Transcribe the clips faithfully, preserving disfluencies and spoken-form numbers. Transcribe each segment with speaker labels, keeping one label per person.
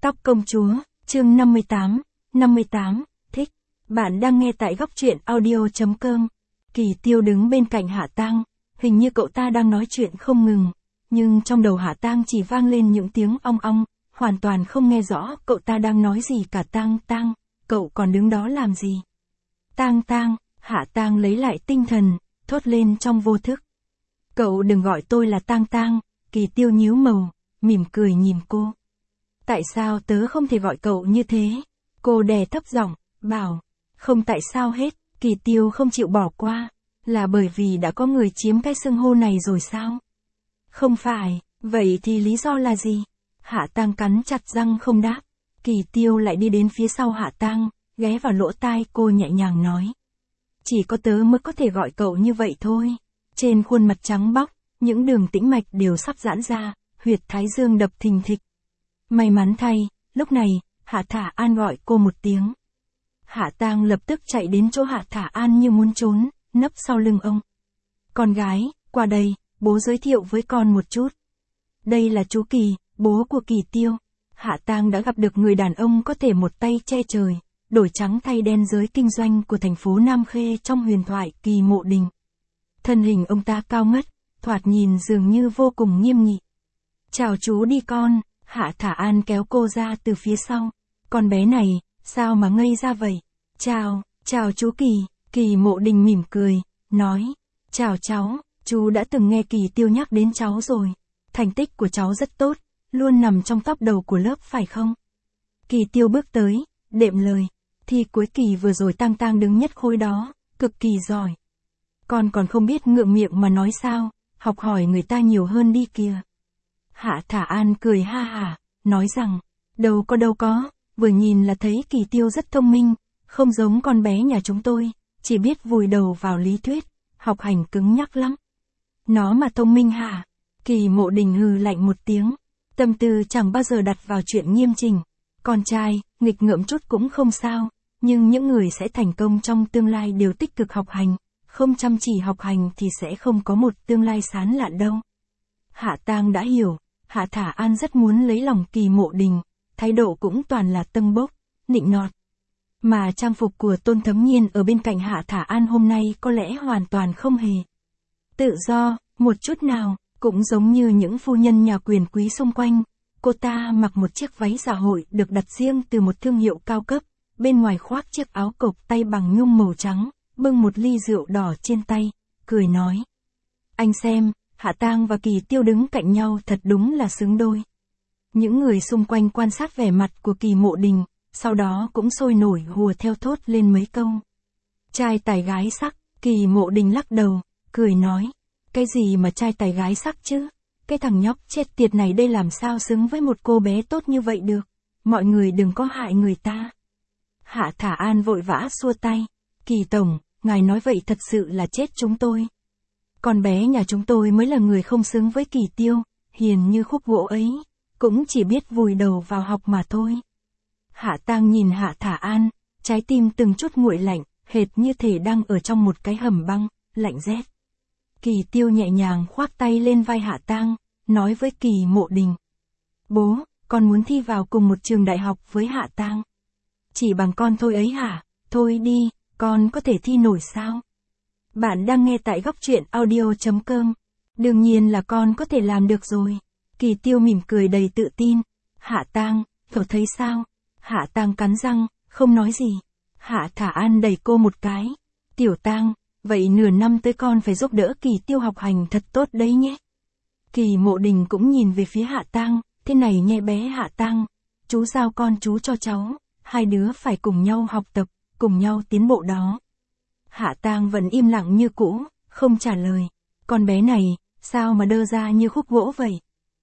Speaker 1: Tóc công chúa, chương năm mươi tám, năm mươi tám, thích. Bạn đang nghe tại góc truyện audio chấm com. Kỳ Tiêu đứng bên cạnh Hạ Tang, hình như cậu ta đang nói chuyện không ngừng, nhưng trong đầu Hạ Tang chỉ vang lên những tiếng ong ong, hoàn toàn không nghe rõ cậu ta đang nói gì cả. Tang Tang, cậu còn đứng đó làm gì? Tang Tang, Hạ Tang lấy lại tinh thần, thốt lên trong vô thức. Cậu đừng gọi tôi là Tang Tang. Kỳ Tiêu nhíu màu, mỉm cười nhìn cô. Tại sao tớ không thể gọi cậu như thế? Cô đè thấp giọng, bảo. Không tại sao hết, Kỳ Tiêu không chịu bỏ qua. Là bởi vì đã có người chiếm cái xưng hô này rồi sao? Không phải, vậy thì lý do là gì? Hạ Tang cắn chặt răng không đáp. Kỳ Tiêu lại đi đến phía sau Hạ Tang, ghé vào lỗ tai cô nhẹ nhàng nói. Chỉ có tớ mới có thể gọi cậu như vậy thôi. Trên khuôn mặt trắng bóc, những đường tĩnh mạch đều sắp giãn ra, huyệt thái dương đập thình thịch. May mắn thay, lúc này, Hạ Thả An gọi cô một tiếng. Hạ Tang lập tức chạy đến chỗ Hạ Thả An như muốn trốn, nấp sau lưng ông. Con gái, qua đây, bố giới thiệu với con một chút. Đây là chú Kỳ, bố của Kỳ Tiêu. Hạ Tang đã gặp được người đàn ông có thể một tay che trời, đổi trắng thay đen giới kinh doanh của thành phố Nam Khê trong huyền thoại Kỳ Mộ Đình. Thân hình ông ta cao ngất, thoạt nhìn dường như vô cùng nghiêm nghị. Chào chú đi con. Hạ Thả An kéo cô ra từ phía sau. Con bé này, sao mà ngây ra vậy? Chào, chào chú Kỳ. Kỳ Mộ Đình mỉm cười, nói. Chào cháu, chú đã từng nghe Kỳ Tiêu nhắc đến cháu rồi. Thành tích của cháu rất tốt, luôn nằm trong top đầu của lớp phải không? Kỳ Tiêu bước tới, đệm lời. Thi cuối kỳ vừa rồi Tang Tang đứng nhất khối đó, cực kỳ giỏi. Con còn không biết ngượng miệng mà nói sao, học hỏi người ta nhiều hơn đi kìa. Hạ Thả An cười ha hả, nói rằng, đâu có đâu có, vừa nhìn là thấy Kỳ Tiêu rất thông minh, không giống con bé nhà chúng tôi, chỉ biết vùi đầu vào lý thuyết, học hành cứng nhắc lắm. Nó mà thông minh hả? Kỳ Mộ Đình hừ lạnh một tiếng, tâm tư chẳng bao giờ đặt vào chuyện nghiêm chỉnh. Con trai, nghịch ngợm chút cũng không sao, nhưng những người sẽ thành công trong tương lai đều tích cực học hành, không chăm chỉ học hành thì sẽ không có một tương lai sáng lạn đâu. Hạ Tang đã hiểu. Hạ Thả An rất muốn lấy lòng Kỳ Mộ Đình, thái độ cũng toàn là tâng bốc, nịnh nọt. Mà trang phục của Tôn Thấm Nhiên ở bên cạnh Hạ Thả An hôm nay có lẽ hoàn toàn không hề tự do, một chút nào, cũng giống như những phu nhân nhà quyền quý xung quanh. Cô ta mặc một chiếc váy dạ hội được đặt riêng từ một thương hiệu cao cấp, bên ngoài khoác chiếc áo cộc tay bằng nhung màu trắng, bưng một ly rượu đỏ trên tay, cười nói. Anh xem. Hạ Tang và Kỳ Tiêu đứng cạnh nhau thật đúng là xứng đôi. Những người xung quanh quan sát vẻ mặt của Kỳ Mộ Đình, sau đó cũng sôi nổi hùa theo thốt lên mấy câu. Trai tài gái sắc, Kỳ Mộ Đình lắc đầu, cười nói. Cái gì mà trai tài gái sắc chứ? Cái thằng nhóc chết tiệt này đây làm sao xứng với một cô bé tốt như vậy được? Mọi người đừng có hại người ta. Hạ Thả An vội vã xua tay. Kỳ Tổng, ngài nói vậy thật sự là chết chúng tôi. Con bé nhà chúng tôi mới là người không xứng với Kỳ Tiêu, hiền như khúc gỗ ấy, cũng chỉ biết vùi đầu vào học mà thôi. Hạ Tang nhìn Hạ Thả An, trái tim từng chút nguội lạnh, hệt như thể đang ở trong một cái hầm băng, lạnh rét. Kỳ Tiêu nhẹ nhàng khoác tay lên vai Hạ Tang, nói với Kỳ Mộ Đình. Bố, con muốn thi vào cùng một trường đại học với Hạ Tang. Chỉ bằng con thôi ấy hả? Thôi đi, con có thể thi nổi sao? Bạn đang nghe tại góc truyện audio chấm com. Đương nhiên là con có thể làm được rồi. Kỳ Tiêu mỉm cười đầy tự tin. Hạ Tang, cậu thấy sao? Hạ Tang cắn răng, không nói gì. Hạ Thả An đẩy cô một cái. Tiểu Tang, vậy nửa năm tới con phải giúp đỡ Kỳ Tiêu học hành thật tốt đấy nhé. Kỳ Mộ Đình cũng nhìn về phía Hạ Tang, thế này nhé bé Hạ Tang, chú giao con chú cho cháu, hai đứa phải cùng nhau học tập, cùng nhau tiến bộ đó. Hạ Tang vẫn im lặng như cũ, không trả lời. Con bé này, sao mà đơ ra như khúc gỗ vậy?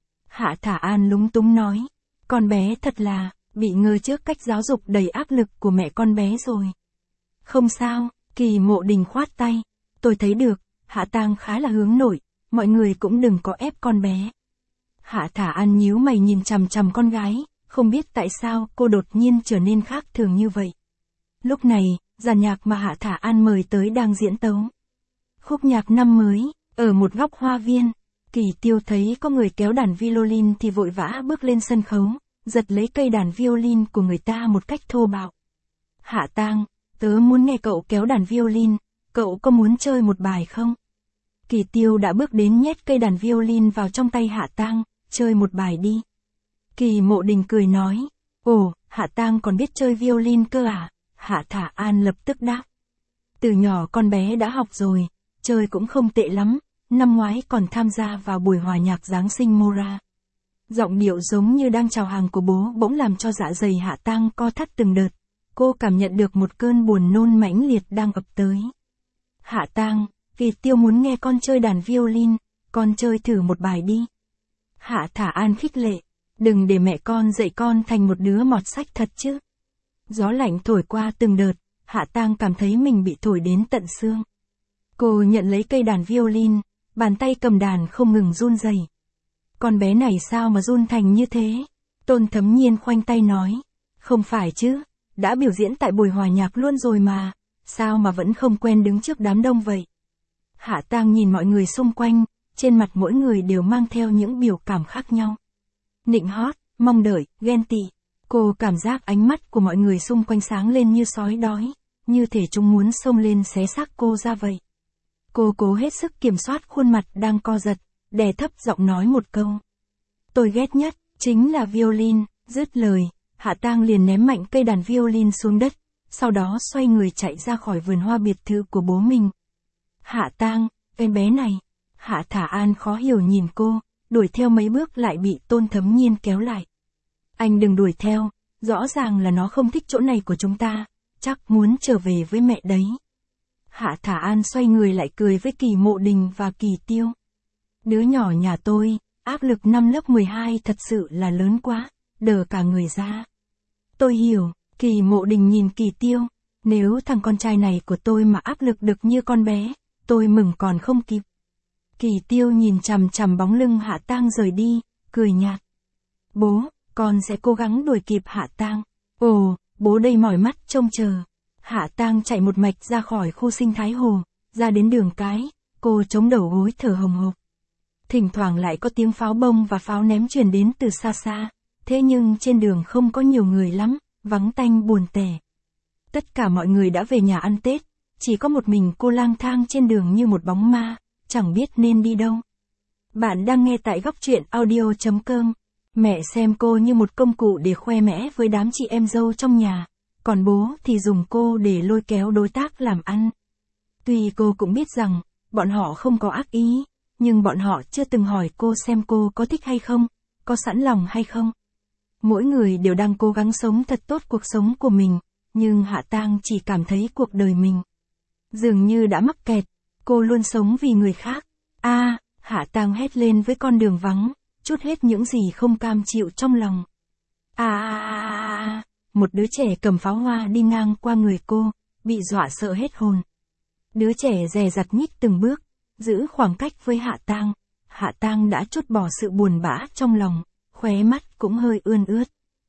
Speaker 1: Hạ Thả An lúng túng nói. Con bé thật là, bị ngơ trước cách giáo dục đầy áp lực của mẹ con bé rồi. Không sao, Kỳ Mộ Đình khoát tay. Tôi thấy được, Hạ Tang khá là hướng nội, mọi người cũng đừng có ép con bé. Hạ Thả An nhíu mày nhìn chằm chằm con gái, không biết tại sao cô đột nhiên trở nên khác thường như vậy. Lúc này, dàn nhạc mà Hạ Thả An mời tới đang diễn tấu. Khúc nhạc năm mới, ở một góc hoa viên, Kỳ Tiêu thấy có người kéo đàn violin thì vội vã bước lên sân khấu, giật lấy cây đàn violin của người ta một cách thô bạo. Hạ Tang, tớ muốn nghe cậu kéo đàn violin, cậu có muốn chơi một bài không? Kỳ Tiêu đã bước đến nhét cây đàn violin vào trong tay Hạ Tang, chơi một bài đi. Kỳ Mộ Đình cười nói, ồ, Hạ Tang còn biết chơi violin cơ à? Hạ Thả An lập tức đáp. Từ nhỏ con bé đã học rồi, chơi cũng không tệ lắm, năm ngoái còn tham gia vào buổi hòa nhạc Giáng sinh Mora. Giọng điệu giống như đang chào hàng của bố bỗng làm cho dạ dày Hạ Tang co thắt từng đợt. Cô cảm nhận được một cơn buồn nôn mãnh liệt đang ập tới. Hạ Tang, Kỳ Tiêu muốn nghe con chơi đàn violin, con chơi thử một bài đi. Hạ Thả An khích lệ, đừng để mẹ con dạy con thành một đứa mọt sách thật chứ. Gió lạnh thổi qua từng đợt, Hạ Tang cảm thấy mình bị thổi đến tận xương. Cô nhận lấy cây đàn violin, bàn tay cầm đàn không ngừng run rẩy. Con bé này sao mà run thành như thế? Tôn Thấm Nhiên khoanh tay nói, không phải chứ, đã biểu diễn tại buổi hòa nhạc luôn rồi mà, sao mà vẫn không quen đứng trước đám đông vậy? Hạ Tang nhìn mọi người xung quanh, trên mặt mỗi người đều mang theo những biểu cảm khác nhau. Nịnh hót, mong đợi, ghen tị. Cô cảm giác ánh mắt của mọi người xung quanh sáng lên như sói đói, như thể chúng muốn xông lên xé xác cô ra vậy. Cô cố hết sức kiểm soát khuôn mặt đang co giật, đè thấp giọng nói một câu. Tôi ghét nhất, chính là violin, dứt lời, Hạ Tang liền ném mạnh cây đàn violin xuống đất, sau đó xoay người chạy ra khỏi vườn hoa biệt thự của bố mình. Hạ Tang, em bé này. Hạ Thả An khó hiểu nhìn cô, đuổi theo mấy bước lại bị Tôn Thấm Nhiên kéo lại. Anh đừng đuổi theo, rõ ràng là nó không thích chỗ này của chúng ta, chắc muốn trở về với mẹ đấy. Hạ Thả An xoay người lại cười với Kỳ Mộ Đình và Kỳ Tiêu. Đứa nhỏ nhà tôi, áp lực năm lớp mười hai thật sự là lớn quá, đờ cả người ra. Tôi hiểu, Kỳ Mộ Đình nhìn Kỳ Tiêu, nếu thằng con trai này của tôi mà áp lực được như con bé, tôi mừng còn không kịp. Kỳ Tiêu nhìn chằm chằm bóng lưng Hạ Tang rời đi, cười nhạt. Bố, con sẽ cố gắng đuổi kịp Hạ Tang. Ồ, bố đây mỏi mắt trông chờ. Hạ Tang chạy một mạch ra khỏi khu sinh thái hồ, ra đến đường cái, cô chống đầu gối thở hồng hộc. Thỉnh thoảng lại có tiếng pháo bông và pháo ném truyền đến từ xa xa, thế nhưng trên đường không có nhiều người lắm, vắng tanh buồn tẻ. Tất cả mọi người đã về nhà ăn Tết, chỉ có một mình cô lang thang trên đường như một bóng ma, chẳng biết nên đi đâu. Bạn đang nghe tại góc truyện audio chấm com. Mẹ xem cô như một công cụ để khoe mẽ với đám chị em dâu trong nhà, còn bố thì dùng cô để lôi kéo đối tác làm ăn. Tuy cô cũng biết rằng, bọn họ không có ác ý, nhưng bọn họ chưa từng hỏi cô xem cô có thích hay không, có sẵn lòng hay không. Mỗi người đều đang cố gắng sống thật tốt cuộc sống của mình, nhưng Hạ Tang chỉ cảm thấy cuộc đời mình dường như đã mắc kẹt, cô luôn sống vì người khác. A, à, Hạ Tang hét lên với con đường vắng, trút hết những gì không cam chịu trong lòng. A a a a, một đứa trẻ cầm pháo hoa đi ngang qua người cô, bị dọa sợ hết hồn. Đứa trẻ dè dặt nhích từng bước, giữ khoảng cách với Hạ Tang. Hạ Tang đã trút bỏ sự buồn bã trong lòng, khóe mắt cũng hơi ươn ướt.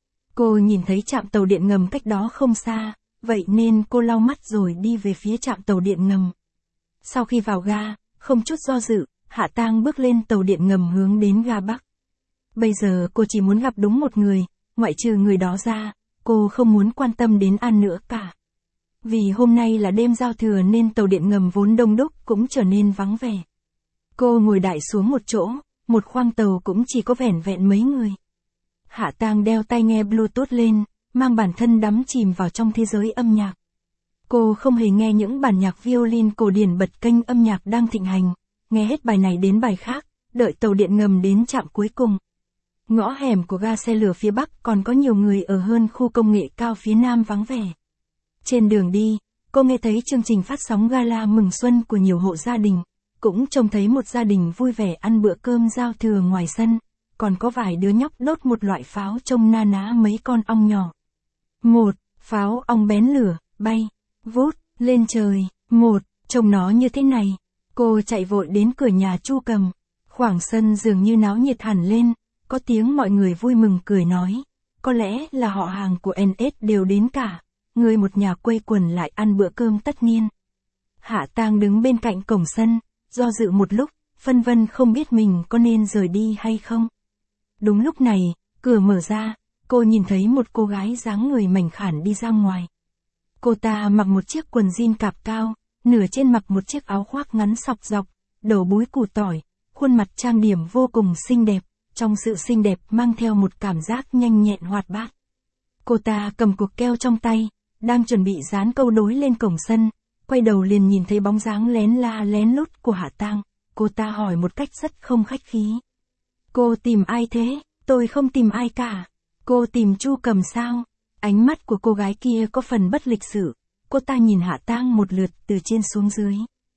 Speaker 1: Cô nhìn thấy trạm tàu điện ngầm cách đó không xa, vậy nên cô lau mắt rồi đi về phía trạm tàu điện ngầm. Sau khi vào ga, không chút do dự, Hạ Tang bước lên tàu điện ngầm hướng đến ga Bắc. Bây giờ cô chỉ muốn gặp đúng một người, ngoại trừ người đó ra, cô không muốn quan tâm đến An nữa cả. Vì hôm nay là đêm giao thừa nên tàu điện ngầm vốn đông đúc cũng trở nên vắng vẻ. Cô ngồi đại xuống một chỗ, một khoang tàu cũng chỉ có vẻn vẹn mấy người. Hạ Tang đeo tai nghe Bluetooth lên, mang bản thân đắm chìm vào trong thế giới âm nhạc. Cô không hề nghe những bản nhạc violin cổ điển bật kênh âm nhạc đang thịnh hành, nghe hết bài này đến bài khác, đợi tàu điện ngầm đến trạm cuối cùng. Ngõ hẻm của ga xe lửa phía Bắc còn có nhiều người ở hơn khu công nghệ cao phía Nam vắng vẻ. Trên đường đi, cô nghe thấy chương trình phát sóng gala mừng xuân của nhiều hộ gia đình, cũng trông thấy một gia đình vui vẻ ăn bữa cơm giao thừa ngoài sân, còn có vài đứa nhóc đốt một loại pháo trông na ná mấy con ong nhỏ. Một, pháo ong bén lửa, bay, vút, lên trời, một, trông nó như thế này. Cô chạy vội đến cửa nhà Chu Cầm, khoảng sân dường như náo nhiệt hẳn lên, có tiếng mọi người vui mừng cười nói, có lẽ là họ hàng của en ét đều đến cả, người một nhà quây quần lại ăn bữa cơm tất niên. Hạ Tang đứng bên cạnh cổng sân, do dự một lúc, phân vân không biết mình có nên rời đi hay không. Đúng lúc này, cửa mở ra, cô nhìn thấy một cô gái dáng người mảnh khảnh đi ra ngoài. Cô ta mặc một chiếc quần jean cạp cao, nửa trên mặc một chiếc áo khoác ngắn xọc dọc, đầu búi củ tỏi, khuôn mặt trang điểm vô cùng xinh đẹp, trong sự xinh đẹp mang theo một cảm giác nhanh nhẹn hoạt bát. Cô ta cầm cuộc keo trong tay, đang chuẩn bị dán câu đối lên cổng sân, quay đầu liền nhìn thấy bóng dáng lén la lén lút của Hạ Tang, cô ta hỏi một cách rất không khách khí. Cô tìm ai thế? Tôi không tìm ai cả. Cô tìm Chu Cầm sao? Ánh mắt của cô gái kia có phần bất lịch sự, cô ta nhìn Hạ Tang một lượt từ trên xuống dưới.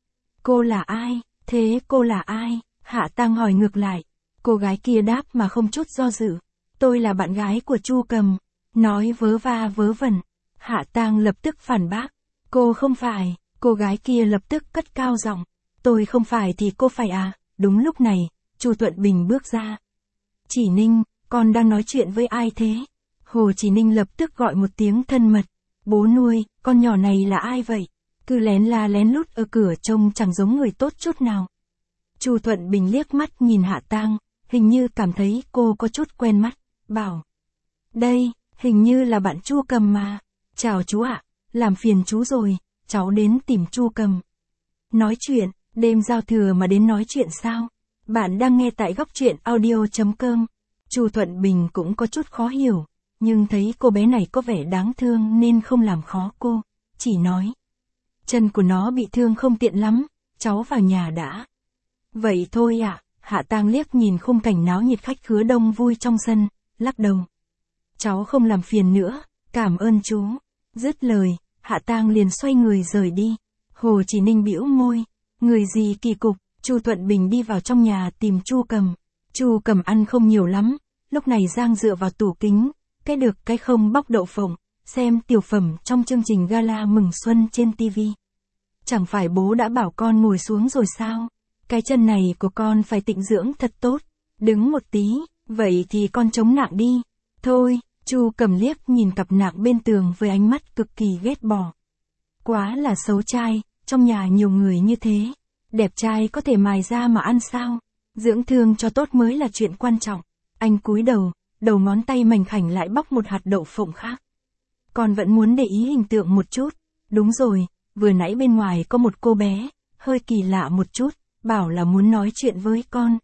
Speaker 1: Cô là ai? Thế cô là ai? Hạ Tang hỏi ngược lại. Cô gái kia đáp mà không chút do dự. Tôi là bạn gái của Chu Cầm. Nói vớ va vớ vẩn. Hạ Tang lập tức phản bác. Cô không phải. Cô gái kia lập tức cất cao giọng. Tôi không phải thì cô phải à? Đúng lúc này, Chu Thuận Bình bước ra. Chỉ Ninh, con đang nói chuyện với ai thế? Hồ Chỉ Ninh lập tức gọi một tiếng thân mật. Bố nuôi, con nhỏ này là ai vậy? Cứ lén la lén lút ở cửa trông chẳng giống người tốt chút nào. Chu Thuận Bình liếc mắt nhìn Hạ Tang, hình như cảm thấy cô có chút quen mắt, bảo. Đây, hình như là bạn Chu Cầm mà. Chào chú ạ, làm phiền chú rồi, cháu đến tìm Chu Cầm. Nói chuyện, đêm giao thừa mà đến nói chuyện sao? Bạn đang nghe tại góc truyện audio chấm com. Chu Thuận Bình cũng có chút khó hiểu, nhưng thấy cô bé này có vẻ đáng thương nên không làm khó cô, chỉ nói. Chân của nó bị thương không tiện lắm, cháu vào nhà đã. Vậy thôi ạ, à, Hạ Tang liếc nhìn khung cảnh náo nhiệt khách khứa đông vui trong sân, lắc đầu. Cháu không làm phiền nữa, cảm ơn chú. Dứt lời, Hạ Tang liền xoay người rời đi. Hồ Chỉ Ninh bĩu môi, người gì kỳ cục. Chu Thuận Bình đi vào trong nhà tìm Chu Cầm. Chu Cầm ăn không nhiều lắm, lúc này Giang dựa vào tủ kính, cái được cái không bóc đậu phộng, xem tiểu phẩm trong chương trình gala mừng xuân trên ti vi. Chẳng phải bố đã bảo con ngồi xuống rồi sao? Cái chân này của con phải tịnh dưỡng thật tốt, đứng một tí, vậy thì con chống nạng đi. Thôi, Chu Cầm liếc nhìn cặp nạng bên tường với ánh mắt cực kỳ ghét bỏ. Quá là xấu trai, trong nhà nhiều người như thế. Đẹp trai có thể mài ra mà ăn sao? Dưỡng thương cho tốt mới là chuyện quan trọng. Anh cúi đầu, đầu ngón tay mảnh khảnh lại bóc một hạt đậu phộng khác. Con vẫn muốn để ý hình tượng một chút. Đúng rồi, vừa nãy bên ngoài có một cô bé, hơi kỳ lạ một chút, bảo là muốn nói chuyện với con.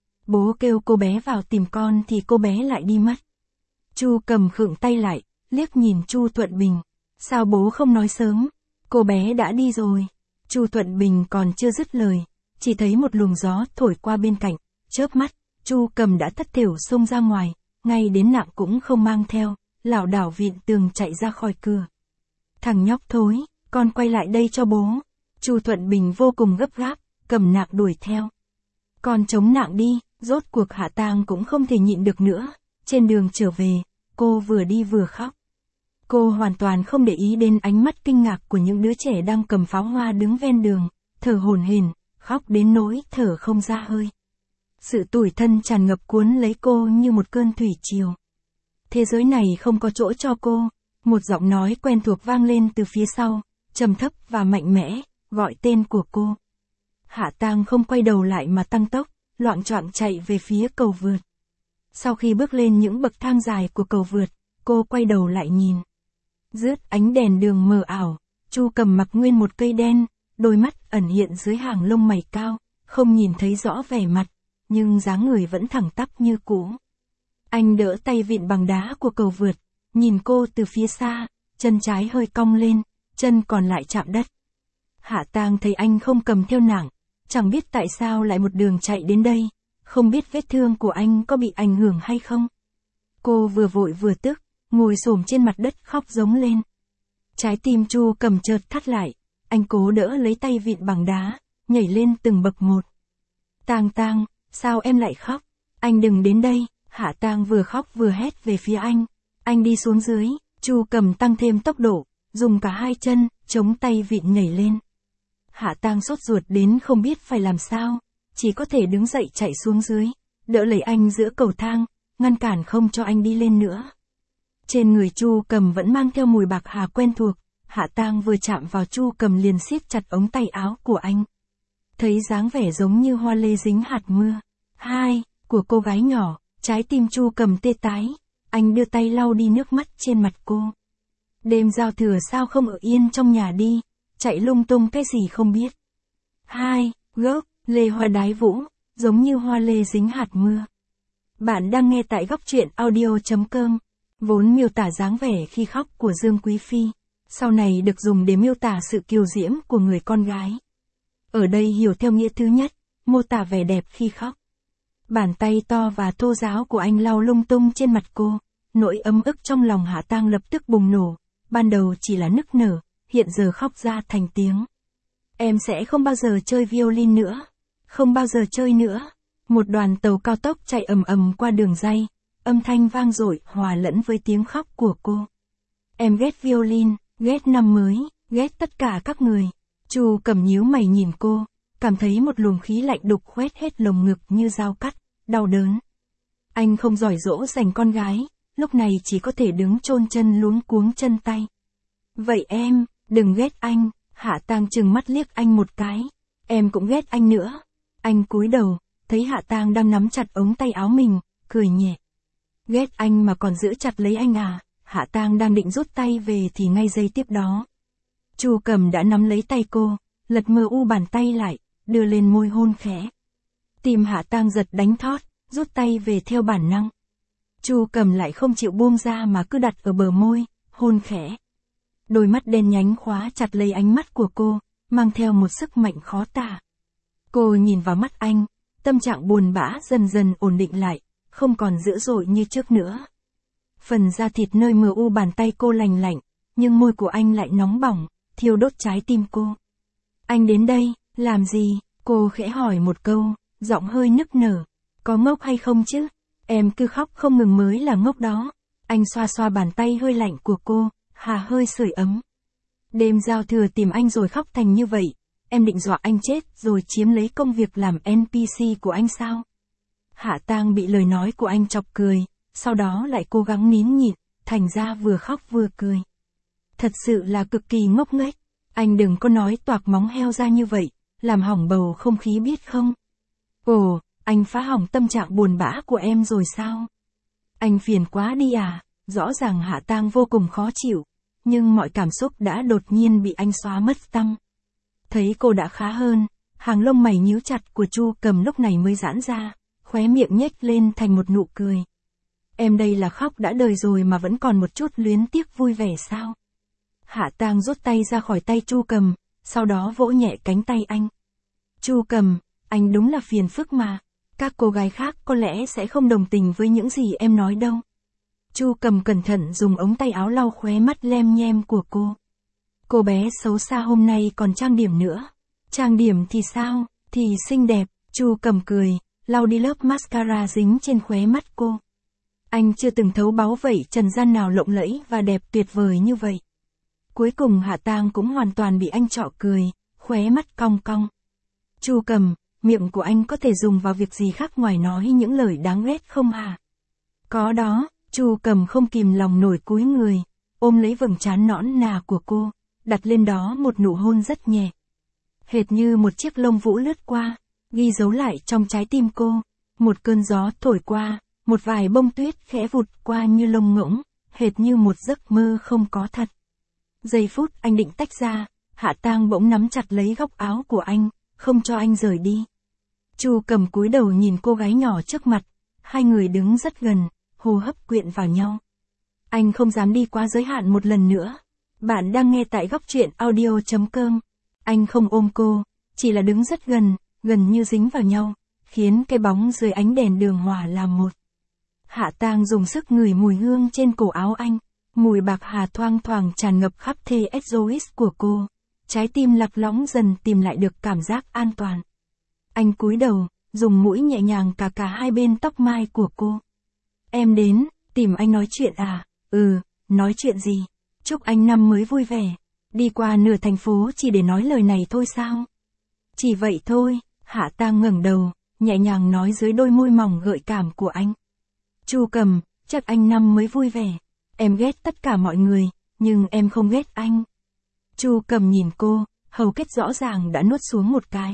Speaker 1: Bố kêu cô bé vào tìm con thì cô bé lại đi mất. Chu Cầm khựng tay lại, liếc nhìn Chu Thuận Bình. Sao bố không nói sớm? Cô bé đã đi rồi. Chu Thuận Bình còn chưa dứt lời, chỉ thấy một luồng gió thổi qua bên cạnh, chớp mắt, Chu Cầm đã thất thểu xông ra ngoài, ngay đến nạng cũng không mang theo, lảo đảo vịn tường chạy ra khỏi cửa. Thằng nhóc thối, con quay lại đây cho bố. Chu Thuận Bình vô cùng gấp gáp, cầm nạng đuổi theo. Con chống nạng đi, rốt cuộc Hạ Tang cũng không thể nhịn được nữa, trên đường trở về, cô vừa đi vừa khóc. Cô hoàn toàn không để ý đến ánh mắt kinh ngạc của những đứa trẻ đang cầm pháo hoa đứng ven đường, thở hổn hển, khóc đến nỗi thở không ra hơi. Sự tủi thân tràn ngập cuốn lấy cô như một cơn thủy triều. Thế giới này không có chỗ cho cô, một giọng nói quen thuộc vang lên từ phía sau, trầm thấp và mạnh mẽ, gọi tên của cô. Hạ Tang không quay đầu lại mà tăng tốc, loạng choạng chạy về phía cầu vượt. Sau khi bước lên những bậc thang dài của cầu vượt, cô quay đầu lại nhìn. Rớt ánh đèn đường mờ ảo, Chu Cầm mặc nguyên một cây đen, đôi mắt ẩn hiện dưới hàng lông mày cao, không nhìn thấy rõ vẻ mặt, nhưng dáng người vẫn thẳng tắp như cũ. Anh đỡ tay vịn bằng đá của cầu vượt, nhìn cô từ phía xa, chân trái hơi cong lên, chân còn lại chạm đất. Hạ Tang thấy anh không cầm theo nạng, chẳng biết tại sao lại một đường chạy đến đây, không biết vết thương của anh có bị ảnh hưởng hay không. Cô vừa vội vừa tức, ngồi xổm trên mặt đất khóc giống lên. Trái tim Chu Cầm chợt thắt lại, anh cố đỡ lấy tay vịn bằng đá, nhảy lên từng bậc một. Tang Tang, sao em lại khóc? Anh đừng đến đây. Hạ Tang vừa khóc vừa hét về phía anh. Anh đi xuống dưới, Chu Cầm tăng thêm tốc độ, dùng cả hai chân, chống tay vịn nhảy lên. Hạ Tang sốt ruột đến không biết phải làm sao, chỉ có thể đứng dậy chạy xuống dưới, đỡ lấy anh giữa cầu thang, ngăn cản không cho anh đi lên nữa. Trên người Chu Cầm vẫn mang theo mùi bạc hà quen thuộc, Hạ Tang vừa chạm vào Chu Cầm liền siết chặt ống tay áo của anh. Thấy dáng vẻ giống như hoa lê dính hạt mưa. Hai, của cô gái nhỏ, trái tim Chu Cầm tê tái, anh đưa tay lau đi nước mắt trên mặt cô. Đêm giao thừa sao không ở yên trong nhà đi, chạy lung tung cái gì không biết. Hai, gốc, lê hoa đái vũ, giống như hoa lê dính hạt mưa. Bạn đang nghe tại góc truyện audio.com, vốn miêu tả dáng vẻ khi khóc của Dương Quý Phi, sau này được dùng để miêu tả sự kiều diễm của người con gái. Ở đây hiểu theo nghĩa thứ nhất, mô tả vẻ đẹp khi khóc. Bàn tay to và thô ráo của anh lau lung tung trên mặt cô, nỗi ấm ức trong lòng Hạ Tang lập tức bùng nổ, ban đầu chỉ là nức nở, hiện giờ khóc ra thành tiếng. Em sẽ không bao giờ chơi violin nữa, không bao giờ chơi nữa. Một đoàn tàu cao tốc chạy ầm ầm qua đường ray, âm thanh vang dội hòa lẫn với tiếng khóc của cô. Em ghét violin, ghét năm mới, ghét tất cả các người. Chu Cầm nhíu mày nhìn cô, cảm thấy một luồng khí lạnh đục khoét hết lồng ngực như dao cắt, đau đớn. Anh không giỏi dỗ dành con gái, lúc này chỉ có thể đứng chôn chân luống cuống chân tay. Vậy em, đừng ghét anh. Hạ Tang trừng mắt liếc anh một cái. Em cũng ghét anh nữa. Anh cúi đầu, thấy Hạ Tang đang nắm chặt ống tay áo mình, cười nhẹ. Ghét anh mà còn giữ chặt lấy anh à? Hạ Tang đang định rút tay về thì ngay giây tiếp đó, Chu Cầm đã nắm lấy tay cô, lật mờ u bàn tay lại, đưa lên môi hôn khẽ. Tim Hạ Tang giật đánh thót, rút tay về theo bản năng. Chu Cầm lại không chịu buông ra mà cứ đặt ở bờ môi, hôn khẽ. Đôi mắt đen nhánh khóa chặt lấy ánh mắt của cô, mang theo một sức mạnh khó tả. Cô nhìn vào mắt anh, tâm trạng buồn bã dần dần ổn định lại, không còn dữ dội như trước nữa. Phần da thịt nơi mờ u bàn tay cô lành lạnh, nhưng môi của anh lại nóng bỏng, thiêu đốt trái tim cô. Anh đến đây, làm gì? Cô khẽ hỏi một câu, giọng hơi nức nở. Có ngốc hay không chứ? Em cứ khóc không ngừng mới là ngốc đó. Anh xoa xoa bàn tay hơi lạnh của cô, hà hơi sưởi ấm. Đêm giao thừa tìm anh rồi khóc thành như vậy, em định dọa anh chết rồi chiếm lấy công việc làm en pê xê của anh sao? Hạ Tang bị lời nói của anh chọc cười, sau đó lại cố gắng nín nhịn, thành ra vừa khóc vừa cười. Thật sự là cực kỳ ngốc nghếch, anh đừng có nói toạc móng heo ra như vậy, làm hỏng bầu không khí biết không? Ồ, anh phá hỏng tâm trạng buồn bã của em rồi sao? Anh phiền quá đi à? Rõ ràng Hạ Tang vô cùng khó chịu, nhưng mọi cảm xúc đã đột nhiên bị anh xóa mất tăm. Thấy cô đã khá hơn, hàng lông mày nhíu chặt của Chu Cầm lúc này mới giãn ra, khóe miệng nhếch lên thành một nụ cười. Em đây là khóc đã đời rồi mà vẫn còn một chút luyến tiếc vui vẻ sao? Hạ Tang rút tay ra khỏi tay Chu Cầm, sau đó vỗ nhẹ cánh tay anh. Chu Cầm, anh đúng là phiền phức mà, các cô gái khác có lẽ sẽ không đồng tình với những gì em nói đâu. Chu Cầm cẩn thận dùng ống tay áo lau khóe mắt lem nhem của cô. Cô bé xấu xa hôm nay còn trang điểm nữa. Trang điểm thì sao, thì xinh đẹp. Chu Cầm cười, lau đi lớp mascara dính trên khóe mắt cô. Anh chưa từng thấu báu vậy trần gian nào lộng lẫy và đẹp tuyệt vời như vậy. Cuối cùng Hạ Tang cũng hoàn toàn bị anh trọ cười, khóe mắt cong cong. Chu Cầm, miệng của anh có thể dùng vào việc gì khác ngoài nói những lời đáng ghét không hả? Có đó. Chu Cầm không kìm lòng nổi cúi người, ôm lấy vầng trán nõn nà của cô, đặt lên đó một nụ hôn rất nhẹ. Hệt như một chiếc lông vũ lướt qua, ghi dấu lại trong trái tim cô, một cơn gió thổi qua, một vài bông tuyết khẽ vụt qua như lông ngỗng, hệt như một giấc mơ không có thật. Giây phút anh định tách ra, Hạ Tang bỗng nắm chặt lấy góc áo của anh, không cho anh rời đi. Chu Cầm cúi đầu nhìn cô gái nhỏ trước mặt, hai người đứng rất gần, hô hấp quyện vào nhau. Anh không dám đi quá giới hạn một lần nữa. Bạn đang nghe tại góc truyện audio.com. Anh không ôm cô, chỉ là đứng rất gần, gần như dính vào nhau, khiến cái bóng dưới ánh đèn đường hòa làm một. Hạ Tang dùng sức ngửi mùi hương trên cổ áo anh, mùi bạc hà thoang thoảng tràn ngập khắp thê Exois của cô. Trái tim lạc lõng dần tìm lại được cảm giác an toàn. Anh cúi đầu, dùng mũi nhẹ nhàng cà cà hai bên tóc mai của cô. Em đến, tìm anh nói chuyện à? Ừ, nói chuyện gì? Chúc anh năm mới vui vẻ. Đi qua nửa thành phố chỉ để nói lời này thôi sao? Chỉ vậy thôi. Hạ Tang ngẩng đầu, nhẹ nhàng nói dưới đôi môi mỏng gợi cảm của anh. Chu Cầm, chắc anh năm mới vui vẻ. Em ghét tất cả mọi người, nhưng em không ghét anh. Chu Cầm nhìn cô, hầu kết rõ ràng đã nuốt xuống một cái.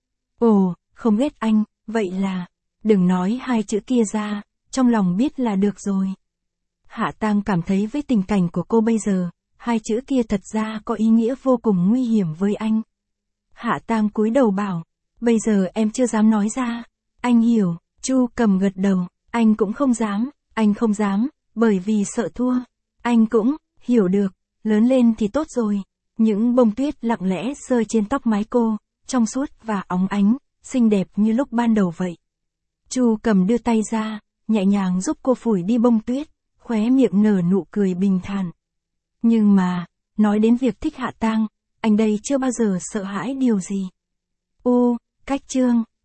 Speaker 1: Ồ, không ghét anh, vậy là, đừng nói hai chữ kia ra, trong lòng biết là được rồi. Hạ Tang cảm thấy với tình cảnh của cô bây giờ, hai chữ kia thật ra có ý nghĩa vô cùng nguy hiểm với anh. Hạ Tang cúi đầu bảo, bây giờ em chưa dám nói ra. Anh hiểu, Chu Cầm gật đầu, anh cũng không dám, anh không dám, bởi vì sợ thua. Anh cũng, hiểu được, lớn lên thì tốt rồi. Những bông tuyết lặng lẽ rơi trên tóc mái cô, trong suốt và óng ánh, xinh đẹp như lúc ban đầu vậy. Chu Cầm đưa tay ra, nhẹ nhàng giúp cô phủi đi bông tuyết, khóe miệng nở nụ cười bình thản. Nhưng mà, nói đến việc thích Hạ Tang, anh đây chưa bao giờ sợ hãi điều gì. Ô, cách chương.